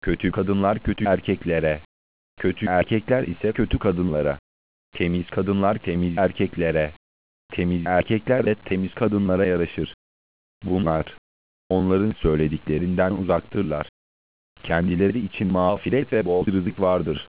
Kötü kadınlar kötü erkeklere, kötü erkekler ise kötü kadınlara, temiz kadınlar temiz erkeklere, temiz erkekler de temiz kadınlara yaraşır. Bunlar, onların söylediklerinden uzaktırlar. Kendileri için mağfiret ve bol rızık vardır.